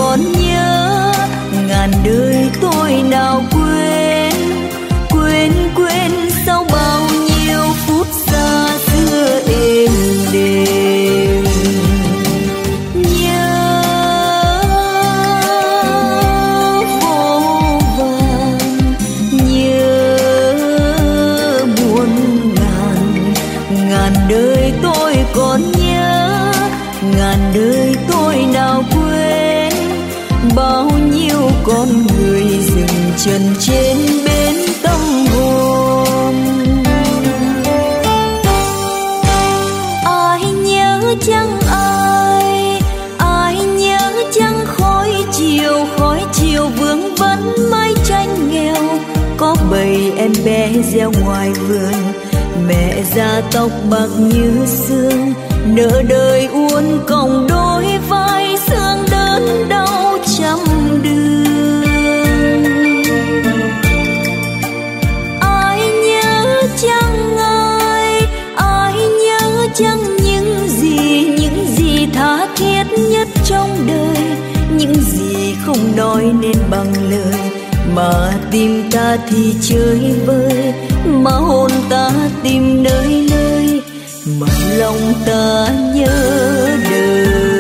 còn nhớ, ngàn đời tôi nào quên. Quên sau bao nhiêu phút xa xưa êm đềm. Nhớ vô vàn, nhớ muôn ngàn. Ngàn đời tôi còn nhớ, ngàn đời tôi nào quên. Bao nhiêu con người dừng chân trên bến tâm hồn. Ai nhớ chăng ai nhớ chăng khói chiều vương vấn mái tranh nghèo. Có bầy em bé gieo ngoài vườn, mẹ già tóc bạc như sương, nợ đời uốn còng đôi vai, xương đớn đau trăm đường. Ai nhớ chăng ai nhớ chăng những gì tha thiết nhất trong đời, những gì không nói nên bằng lời, mà tim ta thì chơi vơi, mà hồn ta tìm nơi nơi, mà lòng ta nhớ đời.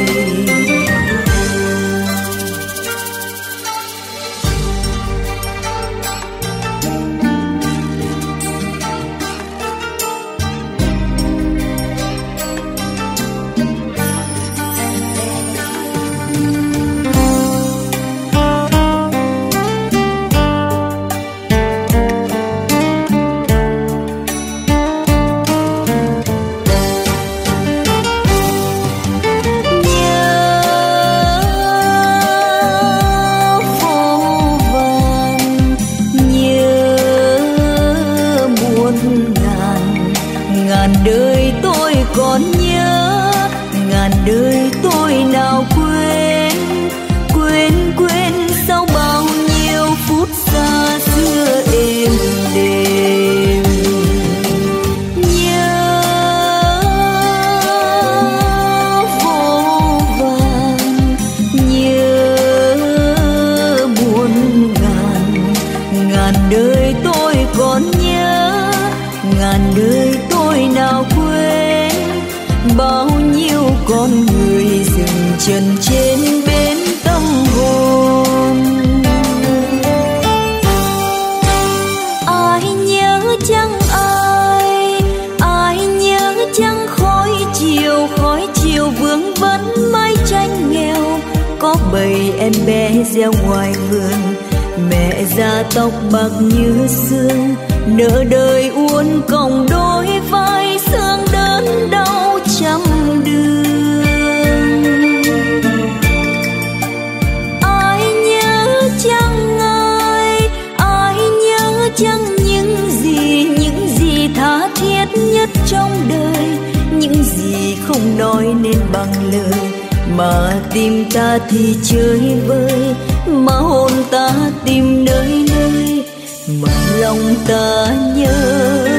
Ngàn đời tôi còn nhớ, ngàn đời tôi nào quên. Quên sau bao nhiêu phút xa xưa êm đềm. Nhớ vô vàn, nhớ muôn ngàn. Ngàn đời tôi còn nhớ, ngàn đời tôi nào quên. Bao nhiêu con người dừng chân trên bến tâm hồn. Ai nhớ chăng ai nhớ chăng khói chiều vương vấn mái tranh nghèo. Có bầy em bé gieo ngoài vườn, mẹ già tóc bạc như sương, nợ đời uốn còng đôi vai, xương đớn đau trăm đường. Ai nhớ chăng ai nhớ chăng những gì tha thiết nhất trong đời, những gì không nói nên bằng lời, mà tim ta thì chơi vơi, mà hồn ta tìm nơi nơi, mà lòng ta nhớ